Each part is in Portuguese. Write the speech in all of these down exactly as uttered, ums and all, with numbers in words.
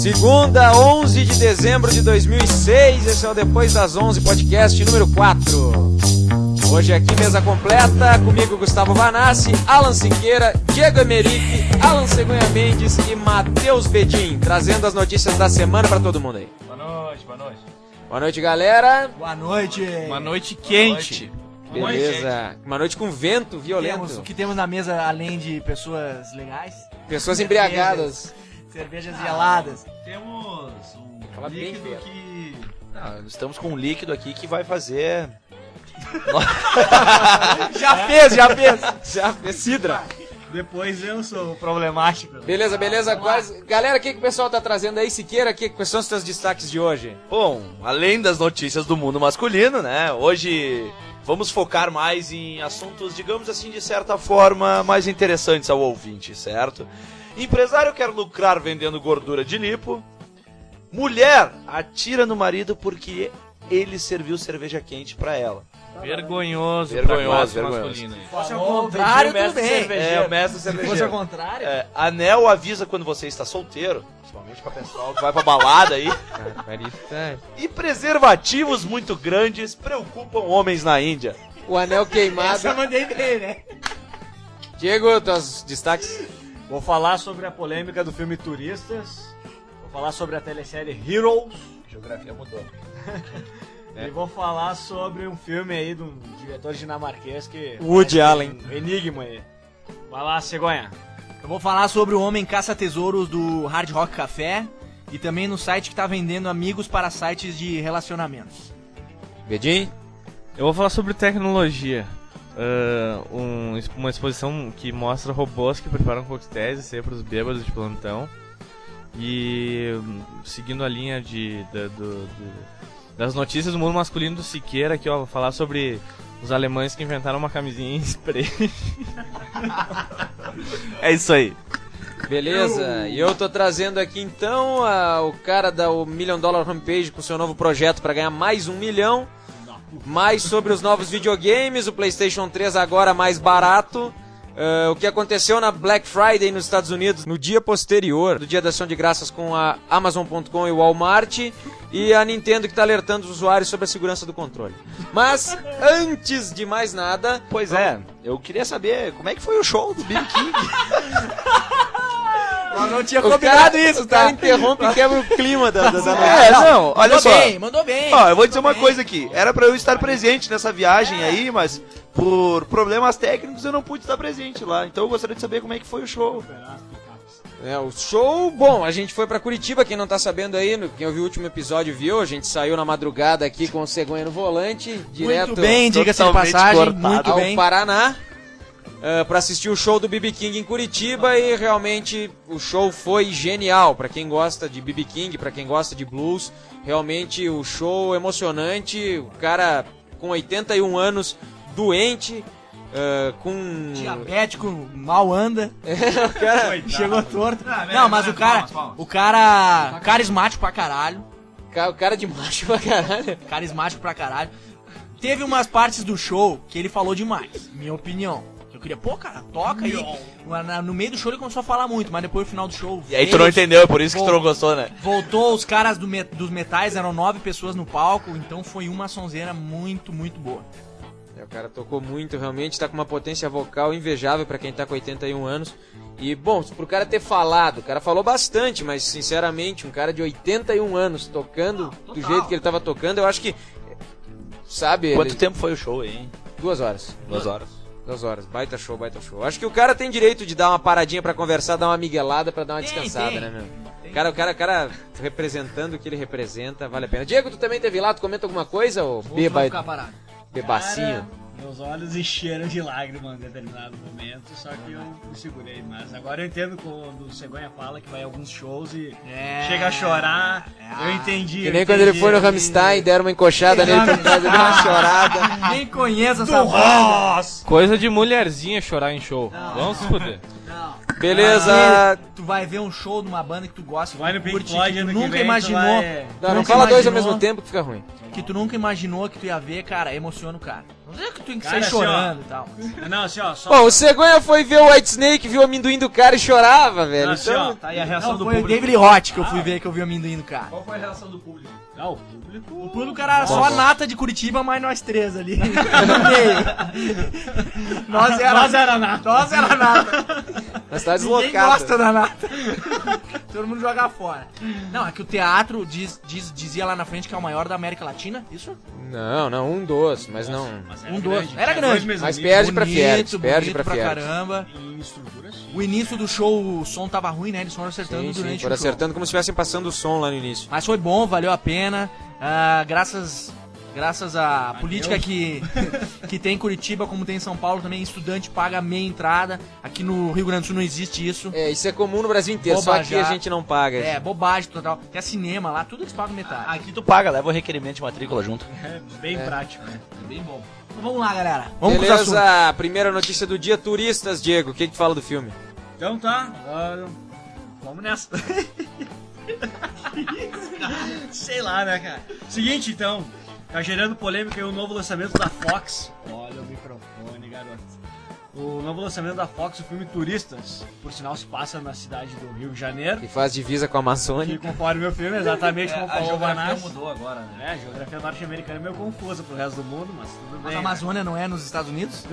Segunda, onze de dezembro de dois mil e seis, esse é o Depois das onze, podcast número quatro. Hoje aqui mesa completa, comigo Gustavo Vanassi, Alan Siqueira, Diego Emerick, Alan Cegonha Mendes e Matheus Bedin, trazendo as notícias da semana pra todo mundo aí. Boa noite, boa noite. Boa noite, galera. Boa noite. Uma noite quente. Boa noite. Beleza. Uma noite com vento violento. Temos, o que temos na mesa, além de pessoas legais? Pessoas embriagadas. Cervejas geladas. Temos um Fala bem, líquido Pedro. que... Não, estamos com um líquido aqui que vai fazer... Já fez, já fez. Já fez sidra. Depois eu sou problemático. Beleza, beleza. Quase... Galera, o que, que o pessoal tá trazendo aí? Siqueira, que, quais são os seus destaques de hoje? Bom, além das notícias do mundo masculino, né? Hoje vamos focar mais em assuntos, digamos assim, de certa forma, mais interessantes ao ouvinte, certo? Empresário quer lucrar vendendo gordura de lipo. Mulher atira no marido porque ele serviu cerveja quente pra ela. Vergonhoso. Vergonhoso, pra classe vergonhoso. masculina. Se fosse ao contrário, tudo bem. É, o mestre Se fosse cervejeiro. ao contrário... É, anel avisa quando você está solteiro, principalmente pra pessoal que vai pra balada aí. E preservativos muito grandes preocupam homens na Índia. O anel queimado. Essa eu mandei bem, né? Diego, teus destaques. Vou falar sobre a polêmica do filme Turistas. Vou falar sobre a telesérie Heroes. Geografia mudou. E vou falar sobre um filme aí de um diretor dinamarquês que... Woody parece Allen. Um enigma aí. Vai lá, Cegonha. Eu vou falar sobre o homem caça-tesouros do Hard Rock Café e também no site que tá vendendo amigos para sites de relacionamentos. Bedin? Eu vou falar sobre tecnologia. Uh, um, uma exposição que mostra robôs que preparam coquetéis e ceia para os bêbados de plantão. E seguindo a linha de, da, do, do, das notícias do mundo masculino do Siqueira, aqui, ó, vou falar sobre os alemães que inventaram uma camisinha em spray. É isso aí. Beleza, e eu tô trazendo aqui então a, o cara da o Million Dollar Homepage com seu novo projeto para ganhar mais um milhão. Mais sobre os novos videogames, o PlayStation três agora mais barato. Uh, o que aconteceu na Black Friday nos Estados Unidos no dia posterior do dia da ação de graças com a Amazon ponto com e o Walmart, e a Nintendo que está alertando os usuários sobre a segurança do controle. Mas, antes de mais nada... Pois vamos... é, eu queria saber como é que foi o show do B B King. Eu não tinha o combinado cara, isso, o tá? cara interrompe e quebra o clima da, da, da É, não, olha mandou só. bem, mandou bem. Ó, eu vou dizer mandou uma bem. coisa aqui. Era pra eu estar presente nessa viagem aí, mas por problemas técnicos eu não pude estar presente lá. Então eu gostaria de saber como é que foi o show. É, o show, bom, a gente foi pra Curitiba, quem não tá sabendo aí, no, quem ouviu o último episódio viu, a gente saiu na madrugada aqui com o Cegonha no volante, direto Muito bem, diga-se de totalmente passagem, cortado. muito ao bem. Paraná, uh, pra assistir o show do B B King em Curitiba, e realmente o show foi genial, pra quem gosta de B B King, pra quem gosta de blues, realmente o show emocionante, o cara com oitenta e um anos, doente, Uh, com... Diabético, mal anda. É, o cara... Chegou torto. Ah, Não, mas o cara, palmas, palmas. o cara carismático pra caralho. O cara de macho pra caralho. Carismático pra caralho. Teve umas partes do show que ele falou demais, minha opinião. Eu queria, pô, cara, toca aí. No meio do show ele começou a falar muito, mas depois no final do show... E aí tu não entendeu, é por isso que tu não gostou, né? Voltou os caras do met- dos metais, eram nove pessoas no palco, então foi uma sonzeira muito, muito boa. O cara tocou muito, realmente tá com uma potência vocal invejável pra quem tá com oitenta e um anos. E, bom, pro cara ter falado, o cara falou bastante, mas, sinceramente, um cara de oitenta e um anos tocando do jeito que ele tava tocando, eu acho que, sabe... Quanto ele... tempo foi o show aí? Duas horas. Duas horas. Duas horas. Baita show, baita show. Acho que o cara tem direito de dar uma paradinha pra conversar, dar uma miguelada pra dar uma Tem, descansada, tem. né, meu? O cara, o cara, o cara representando o que ele representa, vale a pena. Diego, tu também teve lá, tu comenta alguma coisa, ou Vou beba... ficar parado. bebacinho? Cara, meus olhos encheram de lágrimas em determinado momento, só que eu me segurei. Mas agora eu entendo quando o Cegonha fala que vai a alguns shows e É. chega a chorar. É. Eu entendi. Que eu nem quando ele entendi, foi no eu Rammstein, entendi. deram uma encoxada nele por trás, ele deu uma chorada. Nem conheço essa Do banda. Ross! Coisa de mulherzinha chorar em show. Vamos se fuder. Não. Beleza. Aqui, tu vai ver um show de uma banda que tu gosta, Vai no que tu Pink curte, Floyd que tu ano que nunca vem, tu imaginou. vai- tu Não, não nunca fala dois ao imaginou- mesmo tempo que fica ruim. Que tu nunca imaginou que tu ia ver, cara, emociona o cara. Não sei que tu tem que Cara, sair assim, ó. chorando e tal. Não, assim, ó, só... Bom, o Cegonha foi ver o White Snake, viu o amendoim do cara e chorava, velho. Não, assim, ó, Então, tá aí a reação Não, do foi o público. David Roth que eu fui ver, que eu vi o amendoim do cara. Qual foi a reação do público? Não, o público... O público era só a nata de Curitiba, mas nós três ali. No meio. Nós era, Nós era nada. nós era nata. nós tá Ninguém deslocado. gosta da nata. Todo mundo joga fora. Não, é que o teatro diz, diz- dizia lá na frente que é o maior da América Latina, isso? Não, não, um dos, mas não. Mas Um doce. Era tinha grande. dois Mas mezaninos. perde pra Bonito, Fiergs, perde bonito pra pra Fiergs. caramba. Em estrutura, sim. O início do show, o som tava ruim, né? Eles foram acertando Sim, sim, durante foram o show. acertando como se estivessem passando o som lá no início. Mas foi bom, valeu a pena. Ah, graças, graças à política que, que tem em Curitiba, como tem em São Paulo também, estudante paga meia entrada. Aqui no Rio Grande do Sul não existe isso. É, isso é comum no Brasil inteiro, só Bobajar. que a gente não paga. É, bobagem total. Tem cinema lá, tudo eles pagam metade. Aqui tu paga, leva o requerimento de matrícula junto. É bem prático, né? Bem bom. Então vamos lá, galera. Vamos pros assuntos. Beleza, primeira notícia do dia, turistas, Diego, o que que tu fala do filme? Então tá, agora vamos nessa. Sei lá, né, cara? Seguinte, então, tá gerando polêmica aí o novo lançamento da Fox. Olha o microfone, garoto. O novo lançamento da Fox, o filme Turistas, por sinal se passa na cidade do Rio de Janeiro. Que faz divisa com a Que Amazônia. conforme o meu filme, exatamente como falou o Vanassi. mudou agora, né? É, a geografia norte-americana é meio confusa pro resto do mundo, mas tudo Mas bem. a Amazônia não é nos Estados Unidos?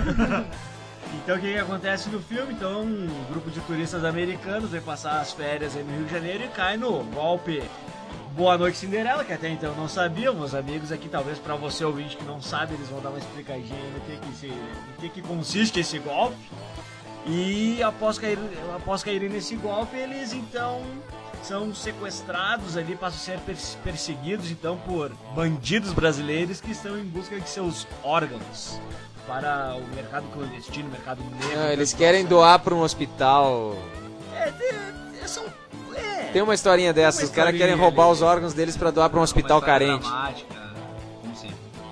Então o que, que acontece no filme? Então um grupo de turistas americanos vem passar as férias aí no Rio de Janeiro e cai no golpe Boa Noite Cinderela, que até então eu não sabia. Meus amigos aqui, talvez pra você ouvinte que não sabe, eles vão dar uma explicadinha no que, que, se, no que, que consiste esse golpe. E após cair, após caírem nesse golpe, eles então são sequestrados ali, passam a ser pers- perseguidos então por bandidos brasileiros que estão em busca de seus órgãos para o mercado clandestino, mercado negro. Não, eles querem doar pra um hospital. É, é, é, são, é, Tem uma historinha dessa, Uma os caras historinha querem roubar ali. os órgãos deles pra doar pra um hospital carente. Como sempre.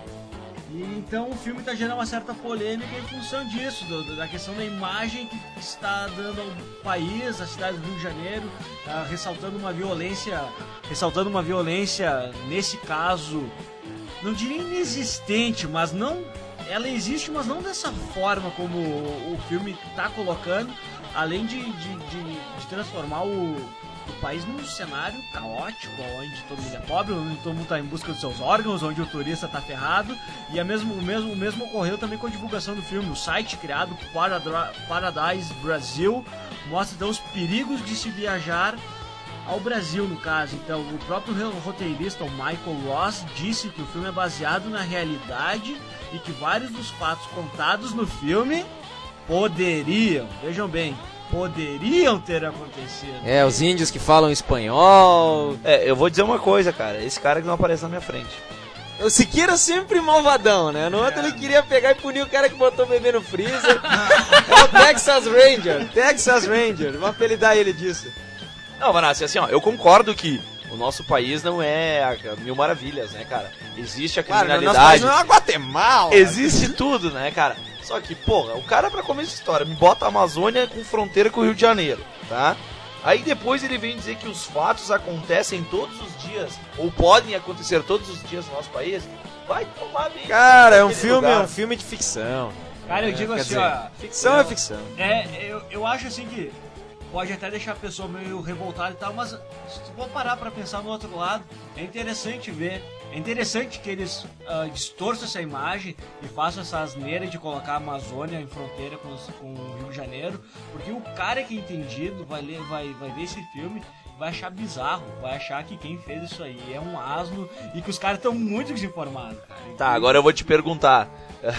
E então o filme está gerando uma certa polêmica em função disso, do- do- da questão da imagem que está dando ao país, à cidade do Rio de Janeiro, tá ressaltando uma violência, ressaltando uma violência, nesse caso, não diria inexistente, mas não, ela existe, mas não dessa forma como o, o filme está colocando, além de, de, de, de transformar o, o país num cenário caótico, onde todo mundo é pobre, onde todo mundo está em busca dos seus órgãos, onde o turista está ferrado, e a mesmo, o, mesmo, o mesmo ocorreu também com a divulgação do filme. O site criado Paradra- Paradise Brasil mostra então os perigos de se viajar ao Brasil, no caso. Então, o próprio roteirista, o Michael Ross, disse que o filme é baseado na realidade e que vários dos fatos contados no filme poderiam, vejam bem, poderiam ter acontecido. É, os índios que falam espanhol. É, eu vou dizer uma coisa, cara. Esse cara que não aparece na minha frente. O Siqueira sempre malvadão, né? No outro ele queria pegar e punir o cara que botou o bebê no freezer. É o Texas Ranger, Texas Ranger. Vamos apelidar ele disso. Não, Vanassi, assim, ó, eu concordo que o nosso país não é a- a mil maravilhas, né, cara? Existe a Claro, nosso criminalidade, país não é uma Guatemala. existe tudo, né, cara? Só que, porra, o cara, pra começar essa história, me bota a Amazônia com fronteira com o Rio de Janeiro, tá? Aí depois ele vem dizer que os fatos acontecem todos os dias, ou podem acontecer todos os dias no nosso país. Vai tomar bem. Cara, é um naquele filme, é lugar. um filme de ficção. Cara, eu É, digo quer assim, dizer, ó, ficção é ficção. É, eu, eu acho assim que pode até deixar a pessoa meio revoltada e tal, mas se tu for parar pra pensar no outro lado, é interessante ver, é interessante que eles ah, distorçam essa imagem e façam essa asneira de colocar a Amazônia em fronteira com, os- com o Rio de Janeiro, porque o cara que é entendido vai, ler, vai, vai ver esse filme e vai achar bizarro, vai achar que quem fez isso aí é um asno e que os caras estão muito desinformados, cara. Tá, agora eu vou te perguntar.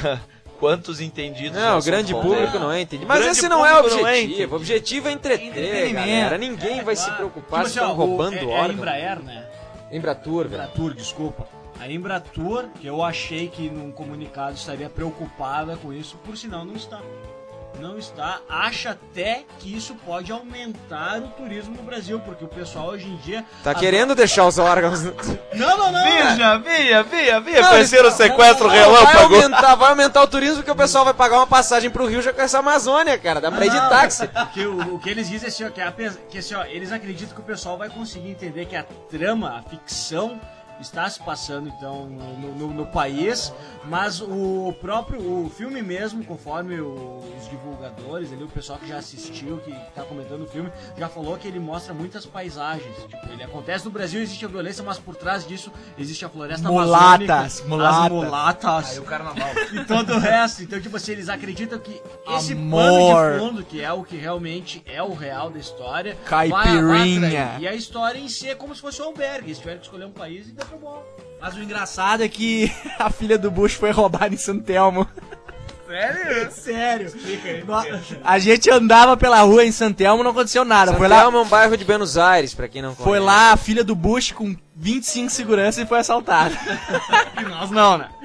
Quantos entendidos Não, o nós grande somos? público É. não é entendido. O Mas grande esse não é o público não é objetivo. entendido. O objetivo é entreter, Entretenimento. galera. Ninguém vai se claro. preocupar Tipo se assim, estão ó, o- roubando é, é a órgão. Embraer, né? Embratur, velho. Embratur, desculpa. A Embratur, que eu achei que num comunicado estaria preocupada com isso, por sinal não está. não está, acha até que isso pode aumentar o turismo no Brasil, porque o pessoal hoje em dia... Tá querendo deixar os órgãos... Não, não, não! Via, via, via, via, Não, conhecer o sequestro Vai relâmpago. aumentar, vai aumentar o turismo porque o pessoal vai pagar uma passagem pro Rio já com essa Amazônia, cara. Dá pra ir de Não, táxi. que o, o que eles dizem é assim, ó, que, a, que assim, ó, eles acreditam que o pessoal vai conseguir entender que a trama, a ficção, está se passando então no, no, no país, mas o próprio o filme mesmo, conforme o, os divulgadores ali, o pessoal que já assistiu, que está comentando o filme, já falou que ele mostra muitas paisagens. Tipo, ele acontece no Brasil, existe a violência, mas por trás disso existe a floresta Mulatas, amazônica, mulatas. as mulatas. Aí o carnaval. E todo o resto. Então, tipo assim, eles acreditam que esse Amor. pano de fundo, que é o que realmente é o real da história, vai- vai Caipirinha. atrair. E a história em si é como se fosse um albergue. Eles tiveram que escolher um país e deu pra bom. Mas o engraçado é que a filha do Bush foi roubada em São Telmo. Sério? Sério. No- A gente andava pela rua em São Telmo, não aconteceu nada. Foi lá, Santelmo é um bairro de Buenos Aires, pra quem não conhece. foi lá a filha do Bush com vinte e cinco seguranças e foi assaltada. E nós não, né?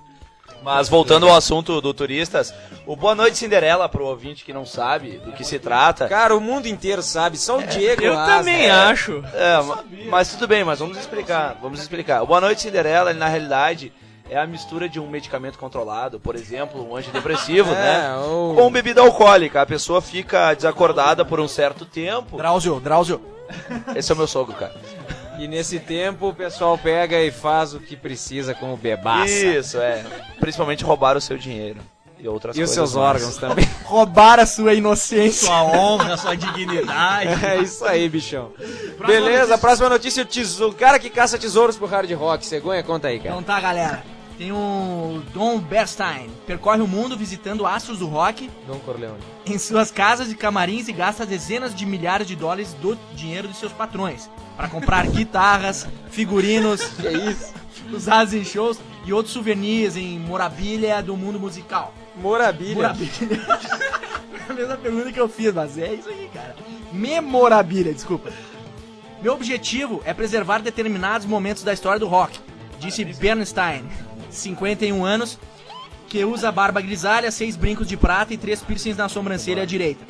Mas voltando ao assunto do turistas, o Boa Noite Cinderela, pro ouvinte que não sabe do que se trata. Cara, o mundo inteiro sabe, só o Diego Eu Asa. também acho. É, ma- mas tudo bem, mas vamos explicar, vamos explicar. O Boa Noite Cinderela, ele, na realidade, é a mistura de um medicamento controlado, por exemplo, um antidepressivo, É, né? o- Com bebida alcoólica. A pessoa fica desacordada por um certo tempo. Drauzio, Drauzio. Esse é o meu sogro, cara. E nesse tempo o pessoal pega e faz o que precisa com o bebaça. Isso, é. Principalmente roubar o seu dinheiro. E outras E os coisas seus mais. órgãos também. Roubar a sua inocência. Sua honra, sua dignidade. É isso aí, bichão. Beleza, próxima notícia, o, tesouro, o cara que caça tesouros pro hard rock. Cegonha, conta aí, cara. Então tá, galera. Tem o Don Bernstein. Percorre o mundo visitando astros do rock Dom Corleone. em suas casas e camarins e gasta dezenas de milhares de dólares do dinheiro de seus patrões para comprar guitarras, figurinos, Que isso? usados em shows e outros souvenirs em morabilha do mundo musical. Morabilha. Morabilha. É a mesma pergunta que eu fiz, mas é isso aí, cara. Memorabilha, desculpa. Meu objetivo é preservar determinados momentos da história do rock, disse Bernstein, cinquenta e um anos, que usa barba grisalha, seis brincos de prata e três piercings na sobrancelha direita.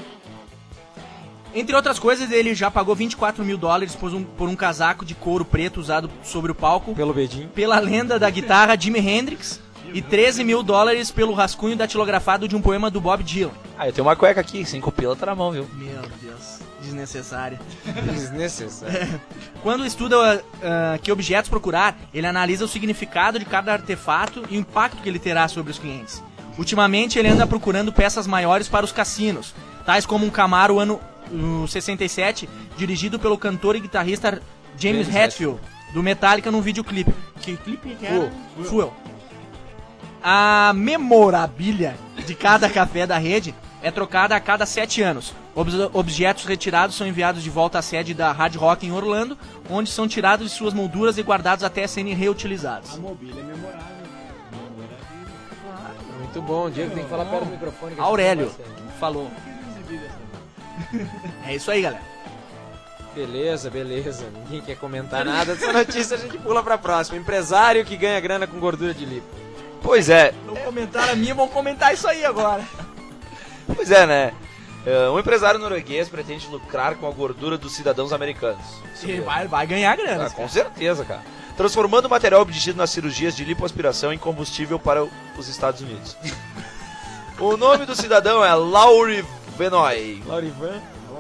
Entre outras coisas, ele já pagou vinte e quatro mil dólares por um, por um casaco de couro preto usado sobre o palco Pelo Bedinho. pela lenda da guitarra Jimi Hendrix e treze mil dólares pelo rascunho datilografado de um poema do Bob Dylan. Ah, eu tenho uma cueca aqui, cinco pila tá na mão, viu? Meu Deus, desnecessária. Desnecessário. Quando estuda ah, que objetos procurar, ele analisa o significado de cada artefato e o impacto que ele terá sobre os clientes. Ultimamente, ele anda procurando peças maiores para os cassinos, tais como um Camaro ano uh, sessenta e sete, dirigido pelo cantor e guitarrista James James Hetfield, do Metallica, num videoclipe. Que clipe que era? Fuel. Fuel. A memorabilha de cada café da rede é trocada a cada sete anos. Ob- objetos retirados são enviados de volta à sede da Hard Rock em Orlando, onde são tirados de suas molduras e guardados até serem reutilizados. A mobília é memorável. Muito bom, o Diego tem que falar perto do microfone. que a gente Aurélio não consegue. falou. É isso aí, galera. Beleza, beleza. Ninguém quer comentar nada dessa notícia, a gente pula pra próxima. Empresário que ganha grana com gordura de lipo. Pois é, Não comentaram a minha, vão comentar isso aí agora. pois é, né? É, um empresário norueguês pretende lucrar com a gordura dos cidadãos americanos. Isso Ele mesmo. vai, vai ganhar grana. Ah, com certeza, cara. Transformando o material obtido nas cirurgias de lipoaspiração em combustível para o- os Estados Unidos. O nome do cidadão é Laurie Venoy. Laurivan.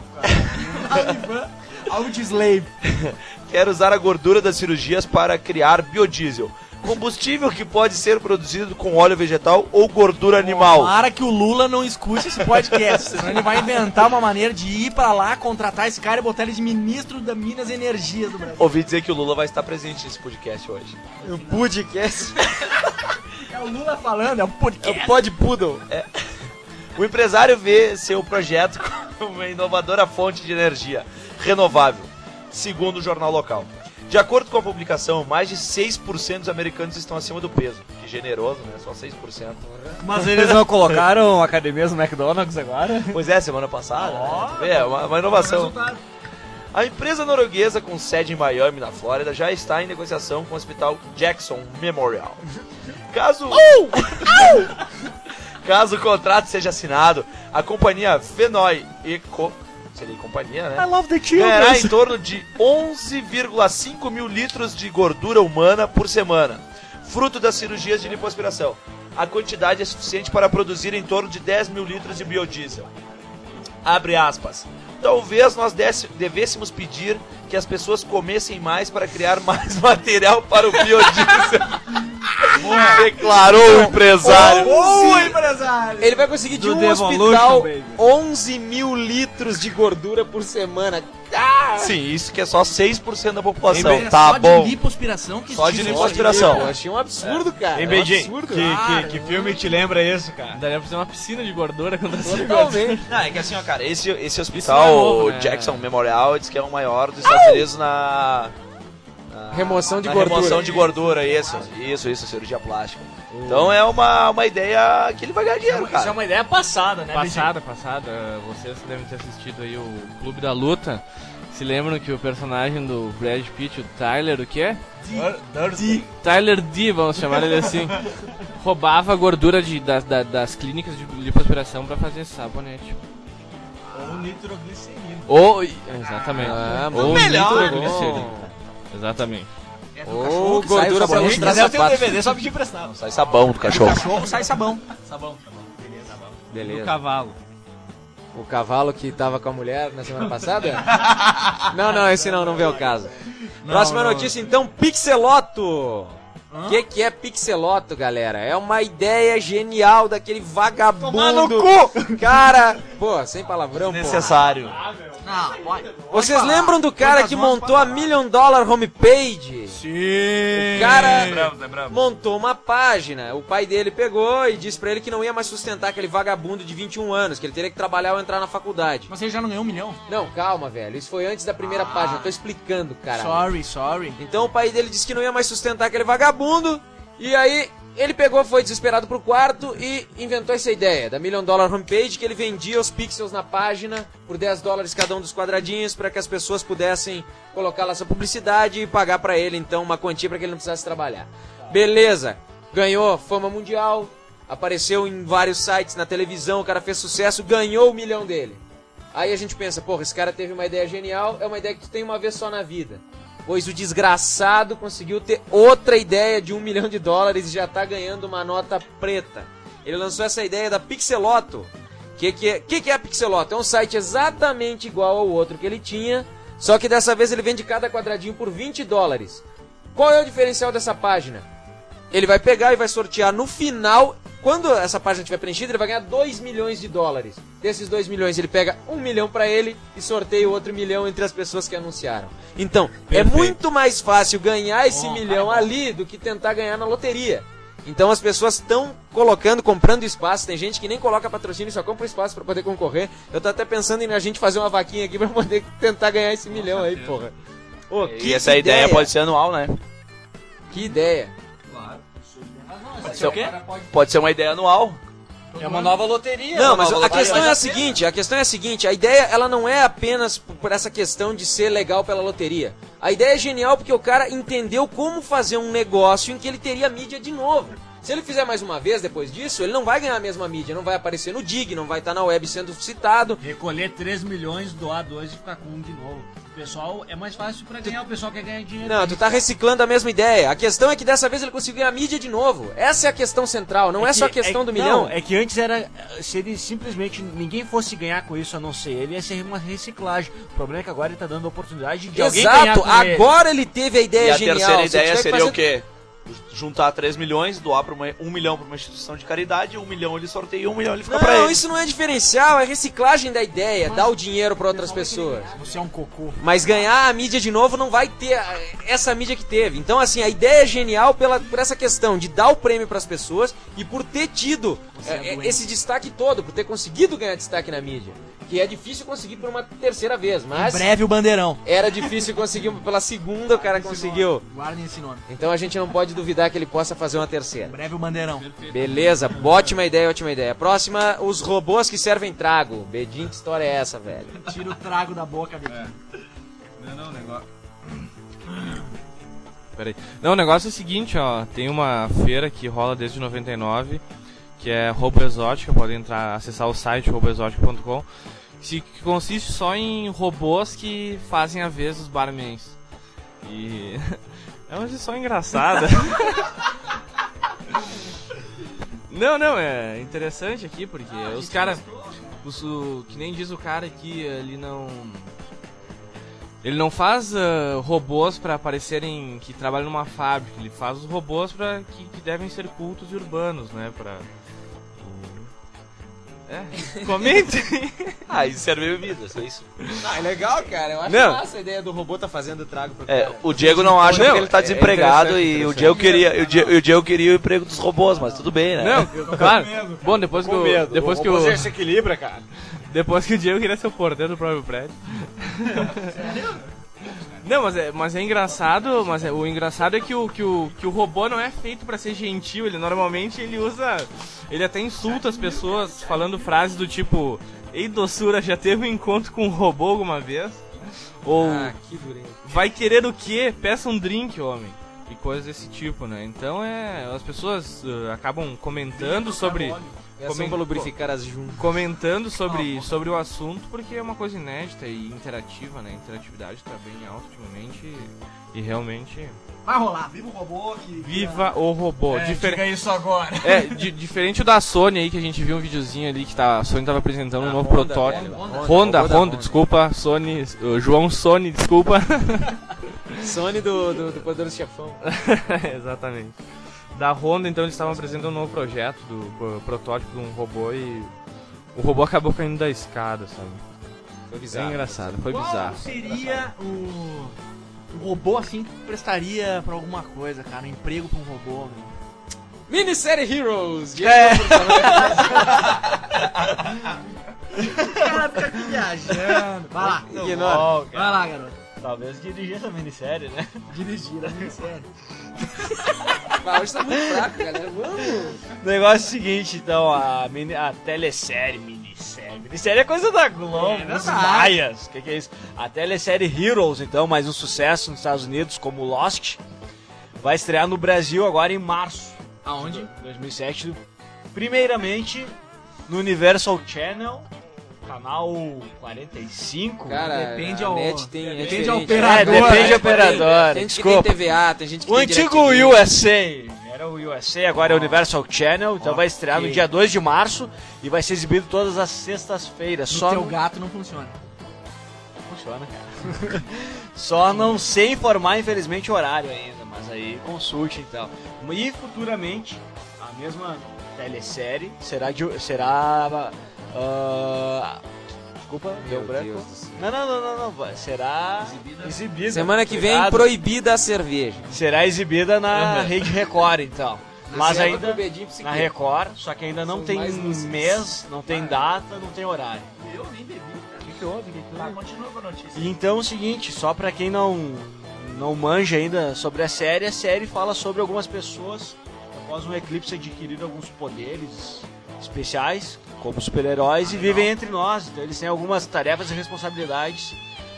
Audioslave. Quer usar a gordura das cirurgias para criar biodiesel. Combustível que pode ser produzido com óleo vegetal ou gordura animal. Tomara que o Lula não escute esse podcast, senão ele vai inventar uma maneira de ir pra lá, contratar esse cara e botar ele de ministro da Minas e Energias do Brasil. Ouvi dizer que o Lula vai estar presente nesse podcast hoje. O podcast. É o Lula falando, é um É podcast. o Pod Poodle. O empresário vê seu projeto como uma inovadora fonte de energia renovável, segundo o jornal local. De acordo com a publicação, mais de seis por cento dos americanos estão acima do peso. Que generoso, né? Só seis por cento. Mas eles não colocaram academias no McDonald's agora? Pois é, semana passada. Né? Tu vê, É uma, uma inovação. A empresa norueguesa com sede em Miami, na Flórida, já está em negociação com o Hospital Jackson Memorial. Caso... Caso o contrato seja assinado, a companhia Fenoi Eco, seria companhia, né? I love the children. Ganhará em torno de onze vírgula cinco mil litros de gordura humana por semana, fruto das cirurgias de lipoaspiração. A quantidade é suficiente para produzir em torno de dez mil litros de biodiesel. Abre aspas. Talvez nós desse, devêssemos pedir que as pessoas comessem mais para criar mais material para o biodiesel. Declarou o empresário. Ô, empresário. Ele vai conseguir de Do um Devolution, hospital baby. onze mil litros de gordura por semana. Ah! Sim, isso que é só seis por cento da população. É Tá só bom. de lipoaspiração que Só de existe. lipoaspiração. Eu achei um absurdo, cara. Hein, é um Beijinho? absurdo. Que, que, que filme te lembra isso, cara? Daria pra fazer uma piscina de gordura contra essa Totalmente. Não, é que assim, ó, cara, esse, esse Isso hospital, não é novo, o né? Jackson Memorial, diz que é o maior dos Estados Unidos na... na Remoção de na gordura. remoção de gordura, isso. Isso, isso, cirurgia plástica. Então é uma, uma ideia que ele vai ganhar dinheiro, Isso é cara. uma ideia passada, né? Passada, passada. Vocês devem ter assistido aí o Clube da Luta. Se lembram que o personagem do Brad Pitt, o Tyler, o que é? Tyler D, vamos chamar ele assim, roubava a gordura de, das, da- das clínicas de lipoaspiração pra fazer sabonete. Ou nitroglicerina. Ou, exatamente. Ah, Ou melhor. nitroglicerina. Exatamente. Ou que sai o gordura pra sabonete. mostrar Mas eu tenho um sapato. D V D só pedir emprestado. Sai sabão do cachorro. Cachorro sai sabão. Sabão, sabão. Beleza, sabão. Beleza. O cavalo. O cavalo que tava com a mulher na semana passada? Não, não, esse não, não vê o caso. Próxima notícia, então, Pixeloto. O que, que é Pixeloto, galera? É uma ideia genial daquele vagabundo. Tomar no cu! Cara, pô, sem palavrão, pô. Necessário. Não, pode. Vocês falar. lembram do cara Quantas que mãos montou a Million Dollar Homepage? Sim! O cara Bravo, tá bravo. montou uma página. O pai dele pegou e disse pra ele que não ia mais sustentar aquele vagabundo de vinte e um anos, que ele teria que trabalhar ou entrar na faculdade. Mas ele já não ganhou um milhão? Não, calma, velho. Isso foi antes da primeira página. Eu tô explicando, cara. Sorry, sorry. Então o pai dele disse que não ia mais sustentar aquele vagabundo. E aí ele pegou, foi desesperado pro quarto e inventou essa ideia da Million Dollar Homepage, que ele vendia os pixels na página por dez dólares cada um dos quadradinhos para que as pessoas pudessem colocar lá sua publicidade e pagar pra ele então uma quantia para que ele não precisasse trabalhar. Beleza. Ganhou fama mundial, apareceu em vários sites, na televisão, o cara fez sucesso, ganhou o milhão dele. Aí a gente pensa, porra, esse cara teve uma ideia genial, é uma ideia que tu tem uma vez só na vida. Pois o desgraçado conseguiu ter outra ideia de um milhão de dólares e já tá ganhando uma nota preta. Ele lançou essa ideia da Pixeloto. O que, que, é, que, que é a Pixeloto? É um site exatamente igual ao outro que ele tinha, só que dessa vez ele vende cada quadradinho por vinte dólares. Qual é o diferencial dessa página? Ele vai pegar e vai sortear no final. Quando essa página estiver preenchida, ele vai ganhar dois milhões de dólares. Desses dois milhões, ele pega um milhão pra ele e sorteia o outro milhão entre as pessoas que anunciaram. Então, é muito mais fácil ganhar esse milhão ali do que tentar ganhar na loteria. Então as pessoas estão colocando, comprando espaço. Tem gente que nem coloca patrocínio, só compra espaço pra poder concorrer. Eu tô até pensando em a gente fazer uma vaquinha aqui pra poder tentar ganhar esse milhão aí, porra. Ô, E essa ideia pode ser anual, né? Que ideia. Pode ser, pode ser uma ideia anual. É uma nova loteria. Não, uma mas nova a questão loteria. é a seguinte, a questão é a seguinte, a ideia ela não é apenas p- por essa questão de ser legal pela loteria. A ideia é genial porque o cara entendeu como fazer um negócio em que ele teria mídia de novo. Se ele fizer mais uma vez depois disso, ele não vai ganhar a mesma mídia, não vai aparecer no Dig, não vai estar na web sendo citado. Recolher três milhões, doar dois e ficar com um de novo. O pessoal é mais fácil pra ganhar, o pessoal quer ganhar dinheiro. Não, tu tá reciclando a mesma ideia. A questão é que dessa vez ele conseguiu ganhar a mídia de novo. Essa é a questão central, não é, só a questão é- do milhão. Não, é que antes era. Se ele simplesmente ninguém fosse ganhar com isso a não ser ele, ia ser uma reciclagem. O problema é que agora ele tá dando a oportunidade de alguém ganhar Exato, com ele. agora ele teve a ideia E a genial. terceira Se ideia tiver que seria fazer- o quê? Juntar três milhões, doar para uma, um milhão para uma instituição de caridade, um milhão ele sorteia, um milhão ele fica pra Não, ele. isso não é diferencial, é reciclagem da ideia, dar o dinheiro pra outras pessoas. Você é um cocô. Mas ganhar a mídia de novo não vai ter a- essa mídia que teve. Então, assim, a ideia é genial pela, por essa questão de dar o prêmio pras pessoas e por ter tido é, é, esse destaque todo, por ter conseguido ganhar destaque na mídia. Que é difícil conseguir por uma terceira vez, mas Em breve o bandeirão. era difícil conseguir pela segunda, o cara conseguiu. Guardem esse nome. Então a gente não pode duvidar que ele possa fazer uma terceira. Em breve o bandeirão. Beleza, ótima ideia, ótima ideia. Próxima, os robôs que servem trago. Bedinho, que história é essa, velho? Tira o trago da boca dele. Não, não, o negócio. Peraí. Não, o negócio é o seguinte, ó. Tem uma feira que rola desde noventa e nove, que é Robo Exótica, podem entrar, acessar o site robo exótica ponto com, que consiste só em robôs que fazem a vez dos barmans. E é uma edição engraçada. Não, não, é interessante aqui, porque ah, os caras, que nem diz o cara aqui, ele não... Ele não faz uh, robôs pra parecerem que trabalham numa fábrica, ele faz os robôs pra, que, que devem ser cultos e urbanos, né, pra... É, comentem. Ah, isso serve bebidas, é isso. Ah, é legal, cara. Eu acho Não. massa a ideia do robô tá fazendo trago pro É, cara. o Diego não acha Não, porque ele tá é desempregado interessante, e o interessante. Diego queria, o Diego, o Diego queria o emprego dos robôs, mas tudo bem, né? Não, claro. Bom, depois que Com o... medo. Depois o que robô o... se equilibra, cara. Depois que o Diego queria ser o porteiro do próprio prédio. Não, mas é, mas é engraçado, mas é, o engraçado é que o, que, o, que o robô não é feito pra ser gentil, ele normalmente ele usa, ele até insulta as pessoas falando frases do tipo: ei doçura, já teve um encontro com um robô alguma vez? Ou, Ah, que dureza. vai querer o quê? Peça um drink, homem. E coisas desse tipo, né? Então é, as pessoas uh, acabam comentando sobre... É só pra lubrificar as juntas. Comentando sobre, sobre o assunto, porque é uma coisa inédita e interativa, né? A interatividade tá bem alta ultimamente e, e realmente... Vai rolar, viva o robô que... Viva o robô! É, Difer- diga isso agora. É, di- diferente da Sony aí, que a gente viu um videozinho ali que tá, a Sony tava apresentando um Ah, novo Honda, protótipo. velho. Honda, Honda, Honda, robô da Honda. desculpa, Sony, uh, João Sony, desculpa. Sony do, do, do Poderoso Chefão. Exatamente. Da Honda, então, eles estavam apresentando um novo projeto do pro- protótipo de um robô e o robô acabou caindo da escada, sabe? Foi É bizarro. engraçado, foi Qual bizarro. seria o... o robô, assim, que prestaria pra alguma coisa, cara? Um emprego pra um robô, meu. Minissérie Heroes! De É. O cara fica aqui viajando. Vai lá. Ignora. Bom, Vai lá, garoto. Talvez dirigir essa minissérie, né? Dirigir, né? Sério. Ah, hoje tá muito fraco, galera. Vamos! O negócio é o seguinte, então, a, mini, a telesérie, minissérie. Minissérie é coisa da Globo, É dos verdade. maias. O que, que é isso? A telesérie Heroes, então, mais um sucesso nos Estados Unidos, como Lost, vai estrear no Brasil agora em março. Aonde? de dois mil e sete. Primeiramente, no Universal Channel, canal quarenta e cinco. Cara, Depende a ao- net tem, é depende diferente. ao operador. É, depende né? do operador. Tem gente Desculpa. que tem T V A, tem gente que O tem antigo DirecTV. U S A, era o U S A, agora é o Universal Channel, então vai estrear no dia dois de março e vai ser exibido todas as sextas-feiras. No Só teu não gato não funciona. funciona, cara. Só não sei informar, infelizmente, o horário ainda, mas aí consulte então. E futuramente, a mesma telesérie será de, será ah, desculpa, deu Meu branco. Deus do céu. Não, não, não, não, não, vai- será exibida. Semana que vem, Obrigado. proibida a cerveja. Será exibida na Rede Record, então. Mas Serva ainda pro Bedinho pro na Siqueira. Record, só que ainda não São tem mais lúcidos. mês, não tem data, não tem horário. Eu nem bebi, cara. O que, que houve? Que que Tá, houve? continua com a notícia. E então é o seguinte, só pra quem não, não manja ainda sobre a série, a série fala sobre algumas pessoas que após um eclipse adquiriram alguns poderes especiais, como super-heróis, e vivem entre nós. Então eles têm algumas tarefas e responsabilidades.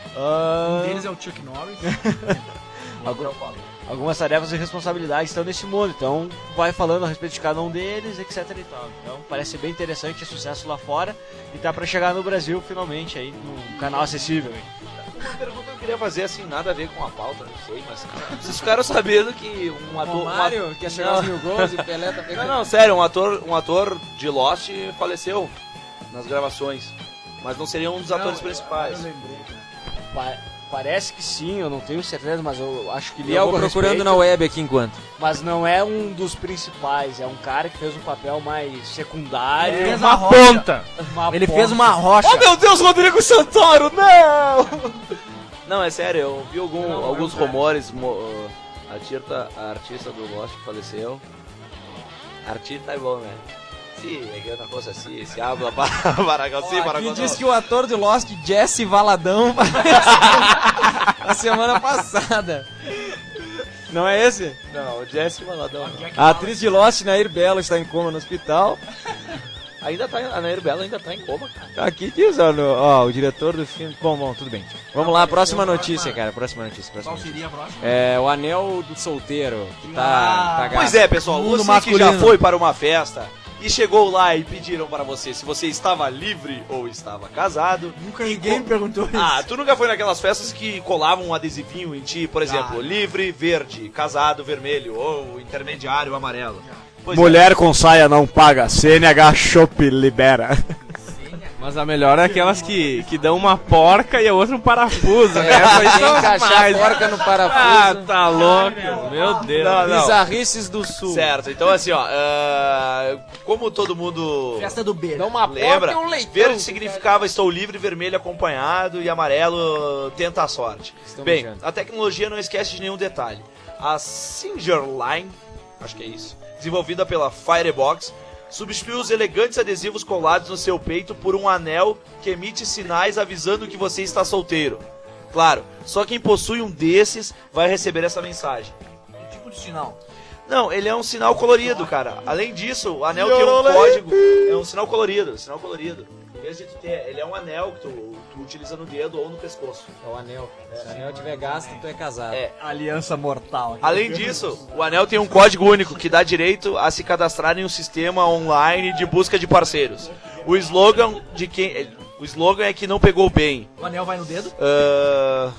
Ah, Um deles é o Chuck Norris. Algum- algumas tarefas e responsabilidades estão nesse mundo, então vai falando a respeito de cada um deles, etc e tal. Então parece ser bem interessante, é sucesso lá fora e tá pra chegar no Brasil finalmente aí no canal acessível. Hein? Uma pergunta que eu queria fazer, assim, nada a ver com a pauta, não sei, mas vocês ficaram sabendo que um ator... O um Mário, ator- que ia chegar aos mil gols e o Pelé tá Não, pegando. não, sério, um ator, um ator de Lost faleceu nas gravações, mas não seria um dos atores principais. Pa- parece que sim, eu não tenho certeza, mas eu acho que li E algo algo a procurando respeito, na web aqui enquanto. mas não é um dos principais, é um cara que fez um papel mais secundário. Ele fez uma a rocha. Ponta! uma Ele ponta. fez uma rocha. Oh meu Deus, Rodrigo Santoro, não! Não, é sério, eu vi algum, Não, alguns é um cara. rumores, mo- uh, a, artista, a artista do Lost que faleceu. Artista é bom, né? Sim, é que é uma coisa assim, se habla para, para, sim, para Aqui diz que o ator de Lost, Jesse Valadão, a semana passada. Não é esse? Não, o Jesse Maladão. A atriz de Lost, Nair Belo, está em coma no hospital. Ainda tá, a Nair Bela ainda tá em coma, cara. Aqui diz, ó, no- ó, o diretor do filme. Bom, bom, tudo bem. Vamos lá, próxima notícia, cara. Próxima notícia. Próxima Qual notícia. seria a próxima? É o anel do solteiro, que tá, Ah, tá gasto. Pois é, pessoal, Mundo você que já masculino. foi para uma festa e chegou lá e pediram para você se você estava livre ou estava casado. Nunca ninguém me perguntou isso. Ah, tu nunca foi naquelas festas que colavam um adesivinho em ti, por exemplo, Ah. livre, verde, casado, vermelho, ou intermediário, amarelo. Pois Mulher com saia não paga, C N H Shop libera. Mas a melhor é aquelas que, que dão uma porca e a outra um parafuso, né? É, Essas tem são encaixar mais- a porca no Ah, parafuso. tá louco. Meu Deus. Não, não. Bizarrices do Sul. Certo, então assim, ó, ah, como todo mundo Festa do B. Dá uma lembra, porca e um leitão. verde significava estou livre, vermelho acompanhado e amarelo tenta a sorte. Estão Bem, mijando. a tecnologia não esquece de nenhum detalhe. A Singerline, acho que é isso, desenvolvida pela Firebox, substitui os elegantes adesivos colados no seu peito por um anel que emite sinais avisando que você está solteiro. Claro, só quem possui um desses vai receber essa mensagem. Que tipo de sinal? Não, ele é um sinal colorido, cara. Além disso, o anel tem um código. É um sinal colorido, sinal colorido. Em vez de tu ter, ele é um anel que tu, tu utiliza no dedo ou no pescoço. É o anel. Se o anel tiver gasto, tu é casado. É. Aliança mortal. Além disso, o anel tem um código único que dá direito a se cadastrar em um sistema online de busca de parceiros. O slogan de quem, o slogan é que não pegou bem. O anel vai no dedo? Ah,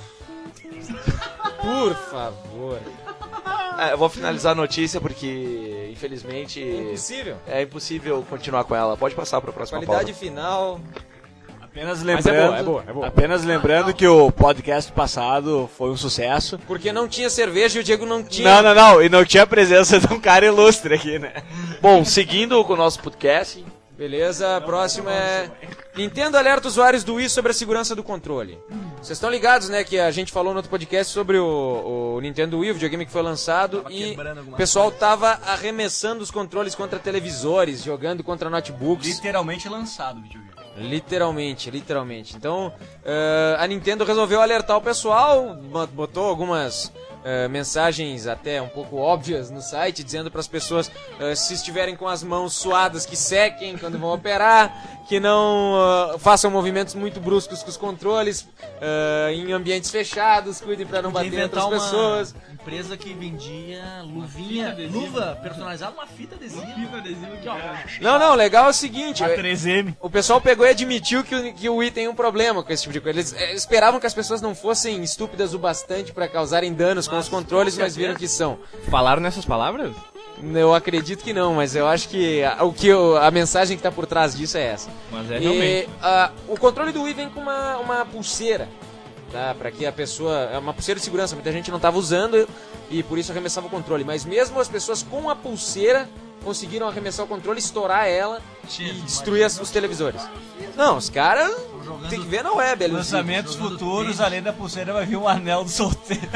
Por favor. é, eu vou finalizar a notícia porque, infelizmente, Impossível. é impossível continuar com ela. Pode passar para a próxima Qualidade pauta. final. Apenas Mas é lembrando, boa, é boa, é boa. apenas lembrando que o podcast passado foi um sucesso. Porque não tinha cerveja e o Diego não tinha. Não, não, não, e não tinha a presença de um cara ilustre aqui, né? Bom, seguindo com o nosso podcast, Beleza, a próxima é... Nintendo alerta usuários do Wii sobre a segurança do controle. Vocês estão ligados, né, que a gente falou no outro podcast sobre o, o Nintendo Wii, o videogame que foi lançado, e o pessoal tava arremessando os controles contra televisores, jogando contra notebooks. Literalmente lançado o videogame. Literalmente, literalmente. Então, eh, a Nintendo resolveu alertar o pessoal, botou algumas eh, mensagens até um pouco óbvias no site, dizendo para as pessoas, eh, se estiverem com as mãos suadas, que sequem quando vão operar, que não uh, façam movimentos muito bruscos com os controles, uh, em ambientes fechados, cuidem para não bater em outras uma pessoas. empresa que vendia luvinha, luva personalizada, uma fita adesiva. Fita adesiva aqui, ó. Não, não, legal é o seguinte, A três M. o pessoal pegou e admitiu que o, que o Wii tem um problema com esse tipo de coisa. Eles eh, esperavam que as pessoas não fossem estúpidas o bastante para causarem danos com os controles, mas viram que são. Falaram nessas palavras? Eu acredito que não, mas eu acho que a, o que eu- a mensagem que tá por trás disso é essa. Mas é E, realmente. ah, o controle do Wii vem com uma, uma pulseira, tá? Pra que a pessoa... É uma pulseira de segurança, muita gente não tava usando e por isso arremessava o controle. Mas mesmo as pessoas com a pulseira conseguiram arremessar o controle, estourar ela e destruir as- os televisores. Não, os caras tem que ver na web. ali, os Lançamentos futuros, além da pulseira, vai vir um anel do solteiro.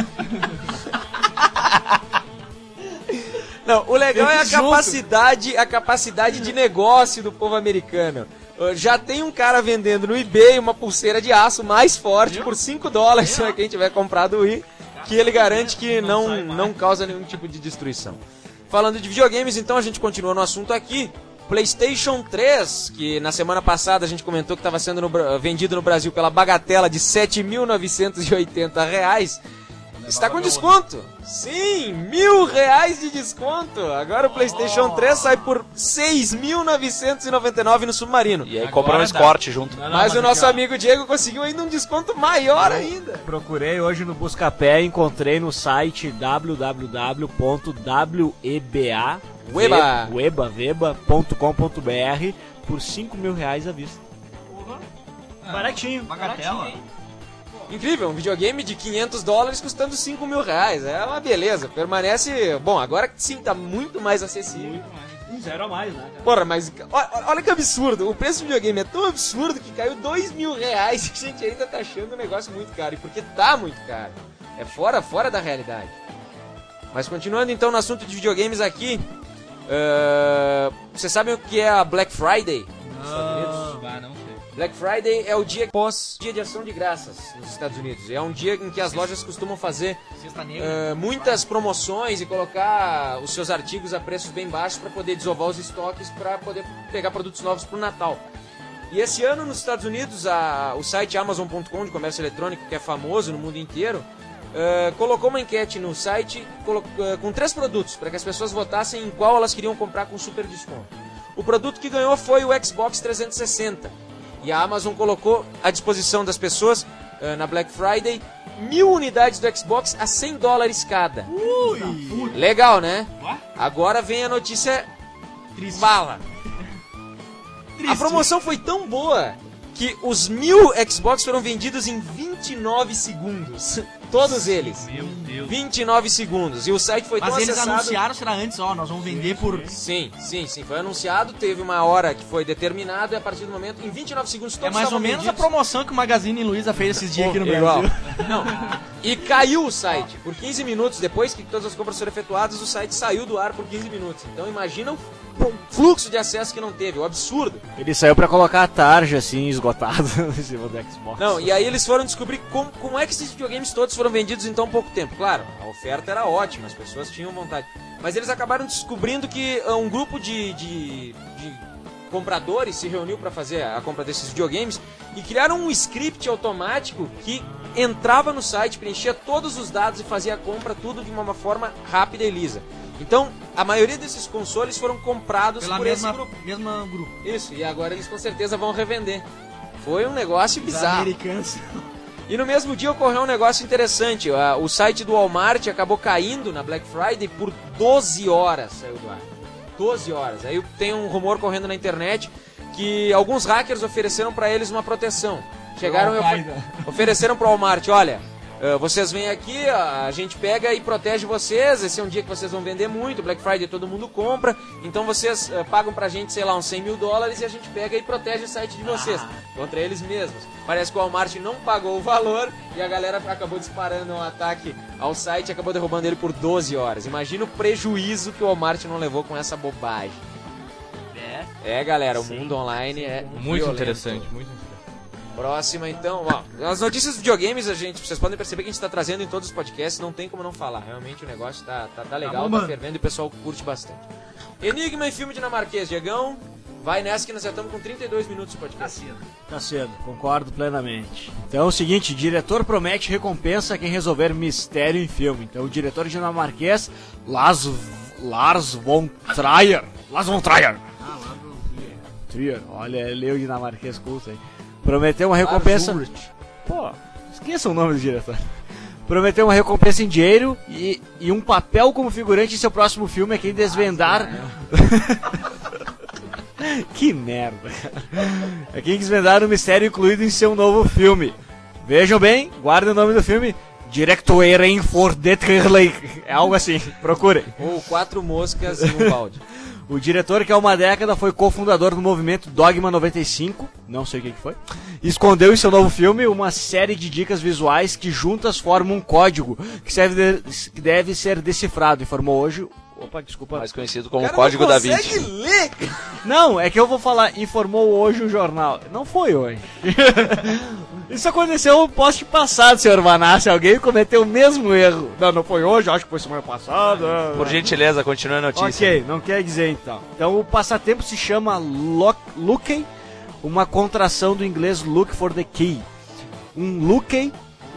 Não, o legal é a Junto. capacidade, a capacidade de negócio do povo americano. Uh, Já tem um cara vendendo no eBay uma pulseira de aço mais forte por cinco dólares pra quem tiver comprado o Wii, que ele garante que não, não causa nenhum tipo de destruição. Falando de videogames, então a gente continua no assunto aqui. PlayStation três, que na semana passada a gente comentou que estava sendo no Bra- vendido no Brasil pela bagatela de sete mil novecentos e oitenta reais. Está com desconto! Sim, mil reais de desconto! Agora o PlayStation três sai por seis mil novecentos e noventa e nove no Submarino. e aí comprar um Escort junto. Não, não, Mas o aqui, nosso ó, amigo Diego conseguiu ainda um desconto maior ainda. Procurei hoje no Buscapé e encontrei no site w w w ponto weba Weba. weba, weba ponto com ponto b r por cinco mil reais à vista. Baratinho. Bagatela. Incrível, um videogame de quinhentos dólares custando cinco mil reais. É uma beleza, permanece... Bom, agora sim tá muito mais acessível. Um zero a mais, né? cara? Porra, mas olha, olha que absurdo. O preço do videogame é tão absurdo que caiu dois mil reais e a gente ainda tá achando o negócio muito caro. E porque tá muito caro. É fora, fora da realidade. Mas continuando então no assunto de videogames aqui. Uh, vocês sabem o que é a Black Friday nos Estados Unidos? Ah, não sei. Black Friday é o dia pós dia de ação de graças nos Estados Unidos. É um dia em que as lojas costumam fazer Sexta negra. uh, muitas promoções e colocar os seus artigos a preços bem baixos para poder desovar os estoques para poder pegar produtos novos para o Natal. E esse ano nos Estados Unidos a, o site amazon ponto com de comércio eletrônico, que é famoso no mundo inteiro, uh, colocou uma enquete no site colo- uh, com três produtos para que as pessoas votassem em qual elas queriam comprar com super desconto. O produto que ganhou foi o Xbox trezentos e sessenta. E a Amazon colocou à disposição das pessoas, uh, na Black Friday, mil unidades do Xbox a cem dólares cada. Ui. Legal, né? Agora vem a notícia bala. A promoção foi tão boa que os mil Xbox foram vendidos em vinte e nove segundos. Todos eles. Meu Deus. vinte e nove segundos. E o site foi Mas tão eles acessado... anunciaram, será antes, ó, nós vamos vender por... Sim, sim, sim. Foi anunciado, teve uma hora que foi determinada e a partir do momento, em vinte e nove segundos, todos É mais ou estavam menos a vendidos. promoção que o Magazine Luiza fez esses dias aqui no Igual. Brasil. Não. E caiu o site. Por quinze minutos, depois que todas as compras foram efetuadas, o site saiu do ar por quinze minutos. Então imagina o fluxo de acesso que não teve, o absurdo. Ele saiu pra colocar a tarja, assim, esgotada em cima do Xbox. Não, e aí eles foram descobrir como, como é que esses videogames todos foram vendidos em tão pouco tempo. Claro, a oferta era ótima, as pessoas tinham vontade. Mas eles acabaram descobrindo que uh, um grupo de, de, de compradores se reuniu para fazer a compra desses videogames e criaram um script automático que entrava no site, preenchia todos os dados e fazia a compra tudo de uma forma rápida e lisa. Então, a maioria desses consoles foram comprados Pela por mesma, esse grupo. mesma grupo. Isso, e agora eles com certeza vão revender. Foi um negócio Os bizarro. americanos. E no mesmo dia ocorreu um negócio interessante. O site do Walmart acabou caindo na Black Friday por doze horas, saiu do ar. doze horas. Aí tem um rumor correndo na internet que alguns hackers ofereceram para eles uma proteção. Chegaram e ofe- ofereceram para o Walmart, olha, uh, vocês vêm aqui, a gente pega e protege vocês, esse é um dia que vocês vão vender muito, Black Friday todo mundo compra, então vocês uh, pagam pra gente, sei lá, uns cem mil dólares e a gente pega e protege o site de vocês, contra eles mesmos. Parece que o Walmart não pagou o valor e a galera acabou disparando um ataque ao site e acabou derrubando ele por doze horas. Imagina o prejuízo que o Walmart não levou com essa bobagem. É, é galera, o mundo online é Muito violento. interessante, muito interessante. Próxima, então, ó, as notícias dos videogames, a gente, vocês podem perceber que a gente tá trazendo em todos os podcasts, não tem como não falar. Realmente o negócio tá, tá, tá legal, tá, tá fervendo e o pessoal curte bastante. Enigma em filme dinamarquês, Diegão, vai nessa que nós já estamos com trinta e dois minutos de podcast. Tá cedo, concordo plenamente. Então é o seguinte, diretor promete recompensa a quem resolver mistério em filme. Então o diretor dinamarquês, Lars, Lars von Trier, Lars von Trier, Ah, lá do... Trier, olha, leu dinamarquês culto aí. Prometeu uma recompensa... Pô, esqueça o nome do diretor. Prometeu uma recompensa em dinheiro e, e um papel como figurante em seu próximo filme a quem desvendar... Que merda, cara. É quem desvendar o mistério incluído em seu novo filme. Vejam bem, guardem o nome do filme. Directoren for Detrlake. É algo assim, procurem. Ou quatro moscas e um balde. O diretor, que há uma década foi cofundador do movimento Dogma noventa e cinco, não sei o que, que foi, escondeu em seu novo filme uma série de dicas visuais que juntas formam um código que, serve de, que deve ser decifrado, informou hoje... Opa, desculpa. Mais conhecido como Código da Vinci. ler! Não, é que eu vou falar, informou hoje o jornal. Não foi hoje. Isso aconteceu no post passado, senhor Vanassi. Alguém cometeu o mesmo erro. Não, não foi hoje, acho que foi semana passada. Por gentileza, continue a notícia. Ok, não quer dizer então. Então o passatempo se chama Looking, uma contração do inglês Look for the Key. Um Looking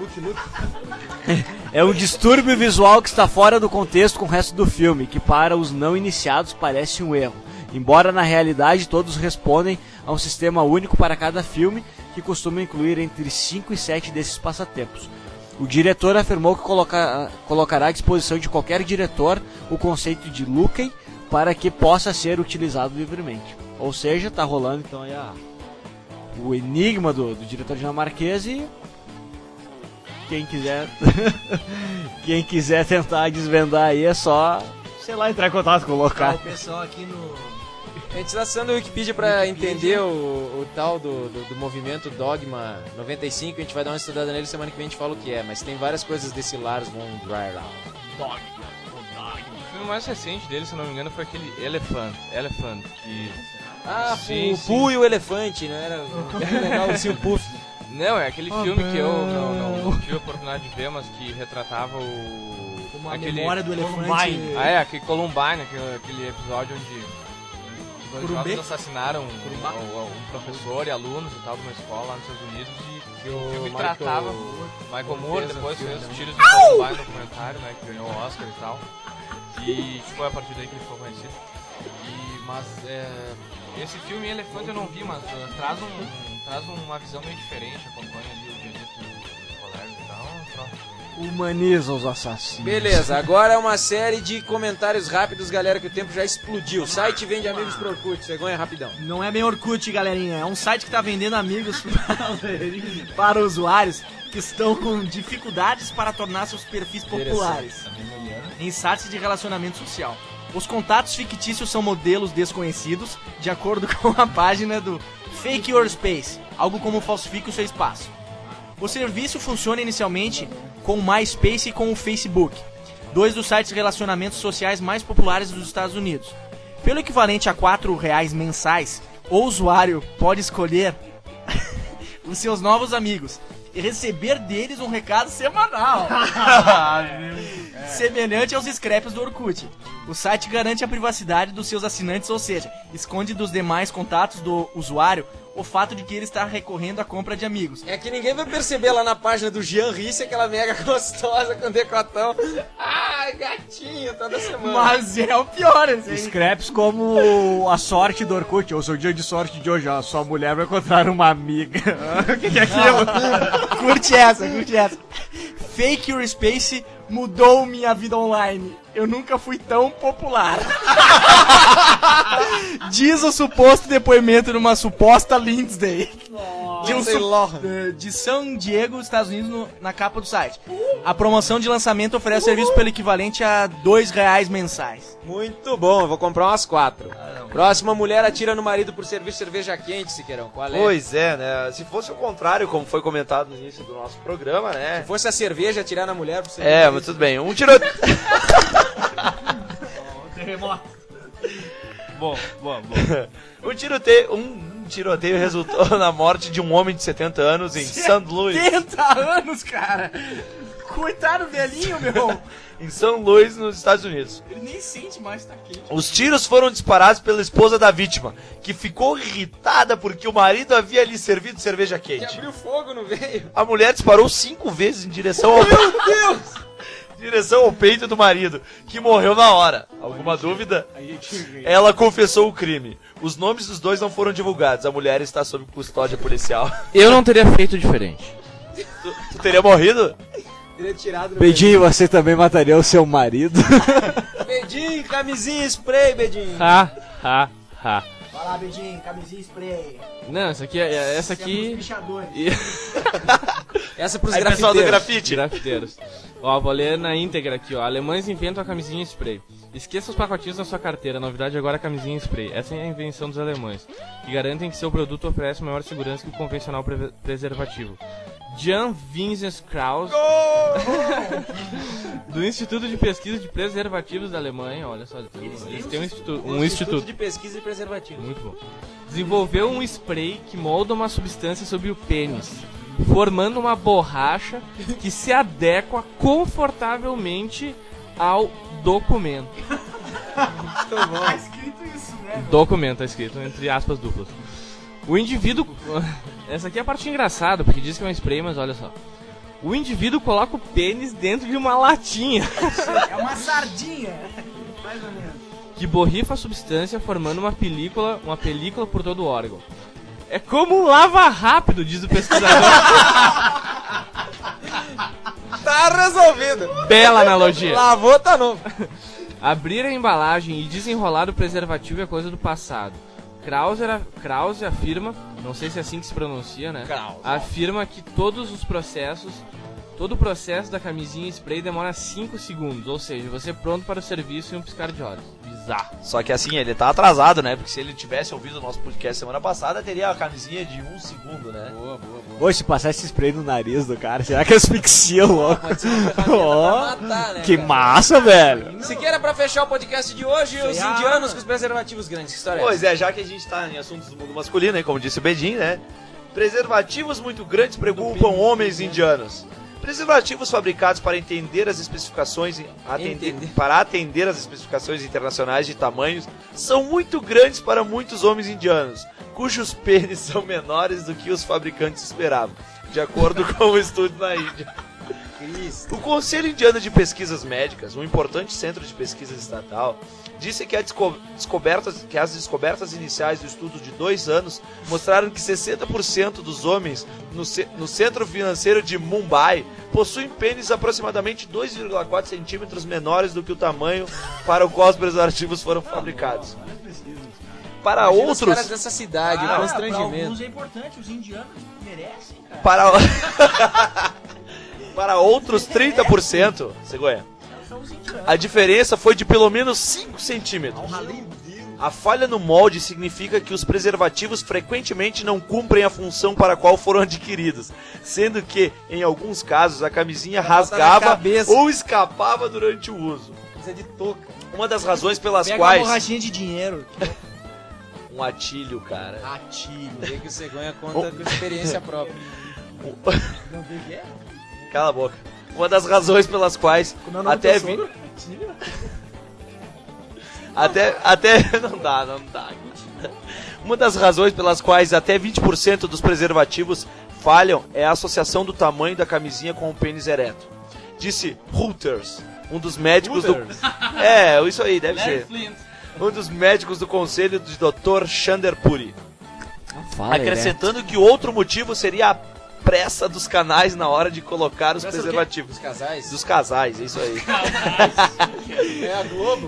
é um distúrbio visual que está fora do contexto com o resto do filme, que para os não iniciados parece um erro. Embora na realidade todos respondem a um sistema único para cada filme, que costuma incluir entre cinco e sete desses passatempos. O diretor afirmou que coloca, colocará à disposição de qualquer diretor o conceito de looking para que possa ser utilizado livremente. Ou seja, tá rolando então aí a, o enigma do, do diretor dinamarquês e quem quiser quem quiser tentar desvendar aí é só, sei lá, entrar em contato com o Tá, local. o pessoal aqui no... A gente tá acessando o Wikipedia pra entender o, o tal do, do, do movimento Dogma noventa e cinco, a gente vai dar uma estudada nele, semana que vem a gente fala o que é, mas tem várias coisas desse Lars von Trier. O filme mais recente dele, se eu não me engano, foi aquele Elephant, Elephant, que... Ah, Sim, o sim. Pooh e o Elefante, não era, era legal o Sil Puff. Não, é aquele filme que eu não, não, não tive a oportunidade de ver, mas que retratava o... Como a aquele... memória do elefante... Columbine. Ah, é, aquele Columbine, aquele, aquele episódio onde dois Curumbê? jovens assassinaram um, um, um professor e alunos e tal de uma escola lá nos Estados Unidos e o filme Michael- tratava Michael Moore, fez o depois filme, fez né? os Tiros de Columbine, no documentário, né, que ganhou o Oscar e tal. E foi a partir daí que ele ficou conhecido. E Mas é, esse filme Elefante eu não vi, mas uh, traz, um, traz uma visão meio diferente, acompanha ali o dia a dia dos colegas e tal. Pronto. Humaniza os assassinos. Beleza, agora é uma série de comentários rápidos, galera, que o tempo já explodiu. O site vende amigos pro Orkut, cegonha rapidão. Não é bem Orkut, galerinha. É um site que tá vendendo amigos para usuários que estão com dificuldades para tornar seus perfis populares em sites de relacionamento social. Os contatos fictícios são modelos desconhecidos, de acordo com a página do Fake Your Space, algo como falsifique o seu espaço. O serviço funciona inicialmente com o MySpace e com o Facebook, dois dos sites de relacionamentos sociais mais populares dos Estados Unidos. Pelo equivalente a quatro reais mensais, o usuário pode escolher os seus novos amigos e receber deles um recado semanal, semelhante aos scraps do Orkut. O site garante a privacidade dos seus assinantes, ou seja, esconde dos demais contatos do usuário o fato de que ele está recorrendo à compra de amigos. É que ninguém vai perceber lá na página do Jean Risse, aquela mega gostosa com decotão. Ai, gatinho, toda semana. Mas é o pior, assim. Scraps como a sorte do Orkut. Ou seu dia de sorte de hoje, ó, sua mulher vai encontrar uma amiga. O que, que é aquilo? Curte essa, curte essa. Fake Your Space mudou minha vida online. Eu nunca fui tão popular. Diz o suposto depoimento numa suposta Lindsay. De, um su- de São Diego, Estados Unidos, no, na capa do site. A promoção de lançamento oferece serviço pelo equivalente a dois reais mensais. Muito bom, eu vou comprar umas quatro. Próxima, mulher atira no marido por servir cerveja quente, Siqueirão. Qual é? Pois é, né? Se fosse o contrário, como foi comentado no início do nosso programa, né? Se fosse a cerveja atirar na mulher por servir. É, mas tudo bem. Um tiroteio. Bom, bom, bom. um tiroteio, um tiroteio resultou na morte de um homem de setenta anos em Saint Louis. setenta anos, cara! Coitado velhinho, meu! Em Saint Louis, nos Estados Unidos. Ele nem sente mais que tá quente. Os tiros foram disparados pela esposa da vítima, que ficou irritada porque o marido havia lhe servido cerveja Que quente. abriu fogo no veio. A mulher disparou cinco vezes em direção ao... Meu Deus! Direção ao peito do marido, que morreu na hora. Alguma dúvida? Ela confessou o crime. Os nomes dos dois não foram divulgados. A mulher está sob custódia policial. Eu não teria feito diferente. Tu, tu teria morrido? Teria tirado no Bedinho, você também mataria o seu marido? veio. Bedinho, camisinha, spray, Bedinho. Ha, ha, ha. Vai lá, Bedinho, camisinha spray. Não, essa aqui, é- essa aqui... Pichadores. Essa é pros Aí, pessoal do grafiteiros. grafite. Grafiteiros. Ó, vou ler na íntegra aqui, ó. Alemães inventam a camisinha spray. Esqueça os pacotinhos na sua carteira. A novidade agora é a camisinha spray. Essa é a invenção dos alemães, que garantem que seu produto oferece maior segurança que o convencional pre- preservativo. Jan Vincent Krause, do Instituto de Pesquisa de Preservativos da Alemanha, olha só, eles têm um, institu- um instituto de Pesquisa e Preservativo. muito bom. Desenvolveu um spray que molda uma substância sobre o pênis, formando uma borracha que se adequa confortavelmente ao documento. Tá escrito isso, né? Documento, tá escrito entre aspas duplas. O indivíduo... Essa aqui é a parte engraçada, porque diz que é um spray, mas olha só. O indivíduo coloca o pênis dentro de uma latinha É uma sardinha. Mais ou menos. que borrifa a substância, formando uma película, uma película por todo o órgão. É como um lava rápido, diz o pesquisador. Tá resolvido. Bela analogia. Lavou, tá novo. Abrir a embalagem e desenrolar o preservativo é coisa do passado. Krause, era, Krause afirma, não sei se é assim que se pronuncia, né? Krause. Afirma que todos os processos, todo o processo da camisinha spray demora cinco segundos, ou seja, você é pronto para o serviço em um piscar de olhos. Bizarro. Só que assim, ele tá atrasado, né? Porque se ele tivesse ouvido o nosso podcast semana passada, teria a camisinha de um segundo, né? Boa, boa, boa. Pô, se passar esse spray no nariz do cara, será que asfixia logo? Pode ser uma ferramenta Ó, pra matar, né, que cara? massa, velho. Se queira pra fechar o podcast de hoje, os Sei, indianos ah. com os preservativos grandes. Que história é Pois é, já que a gente tá em assuntos do mundo masculino, aí, como disse o Bedin, né? Preservativos muito grandes preocupam homens indianos. Preservativos fabricados para entender as especificações atender, Entender. para atender as especificações internacionais de tamanhos são muito grandes para muitos homens indianos, cujos pênis são menores do que os fabricantes esperavam, de acordo com o estudo na Índia. Cristo. O Conselho Indiano de Pesquisas Médicas, um importante centro de pesquisas estatal, disse que, a desco descobertas, que as descobertas iniciais do estudo de dois anos mostraram que sessenta por cento dos homens no, ce no centro financeiro de Mumbai possuem pênis aproximadamente dois vírgula quatro centímetros menores do que o tamanho para o qual os preservativos foram fabricados. Para Imagina outros... os caras dessa cidade, Ah, o pra constrangimento. alguns é importante, os indianos merecem, cara. Para, para outros trinta por cento, Cegonha, São os indianos. a diferença foi de pelo menos cinco centímetros. A falha no molde significa que os preservativos frequentemente não cumprem a função para a qual foram adquiridos, sendo que, em alguns casos, a camisinha Bota na rasgava cabeça. ou escapava durante o uso. Isso é de touca. Uma das razões pelas Pega uma quais... borrachinha de dinheiro. Um atilho, cara. Atilho. Vê que o Cegonha conta com experiência própria. Não tem que é? Cala a boca. Uma das razões pelas quais Como é o nome até... do teu vi- sogro? Atilho. Até, até, não dá, não dá. Uma das razões pelas quais até vinte por cento dos preservativos falham é a associação do tamanho da camisinha com o pênis ereto. Disse Reuters, um dos médicos do... É, isso aí, deve ser. Um dos médicos do conselho do doutor Chander Puri. Acrescentando que outro motivo seria a pressa dos canais na hora de colocar os Pressa do quê? preservativos. Dos casais? Dos casais, isso aí. É a Globo?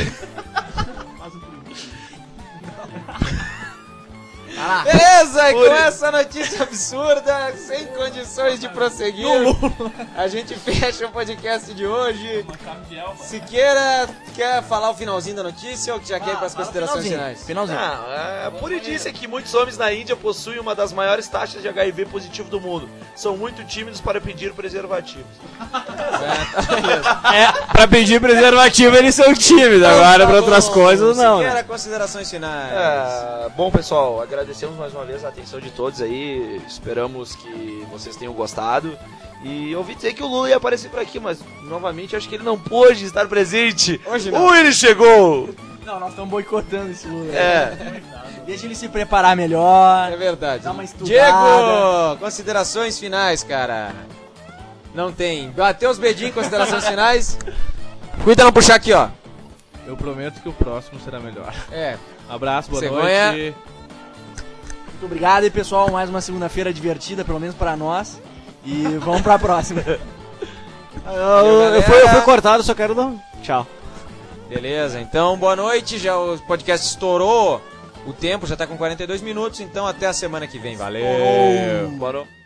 Ah, Beleza, e com Uri. essa notícia absurda, sem condições de prosseguir, a gente fecha o podcast de hoje. Siqueira, quer falar o finalzinho da notícia ou que já quer ir para as considerações finais? Finalzinho. Não, é, Puri disse que muitos homens na Índia possuem uma das maiores taxas de H I V positivo do mundo. São muito tímidos para pedir preservativos. É, pra pedir preservativo eles são tímidos, agora pra outras coisas não. Siqueira, Né? considerações finais. É, bom, pessoal, agradecemos mais uma vez a atenção de todos aí. Esperamos que vocês tenham gostado. E ouvi dizer que o Lula ia aparecer por aqui, mas novamente acho que ele não pôde estar presente. Hoje não. Ou ele chegou! Não, nós estamos boicotando esse Lula. É. Deixa ele se preparar melhor. É verdade. Dá uma estudada. Diego, considerações finais, cara. Não tem. Bateu os bedinhos, considerações finais. Cuida não puxar aqui, ó. Eu prometo que o próximo será melhor. É. Abraço, boa Cegonha. noite. Muito obrigado aí, pessoal. Mais uma segunda-feira divertida, pelo menos pra nós. E vamos pra próxima. Eu, eu, fui, eu fui cortado, só quero dar um tchau. Beleza, então boa noite. Já o podcast estourou o tempo, já tá com quarenta e dois minutos. Então até a semana que vem. Valeu. Parou.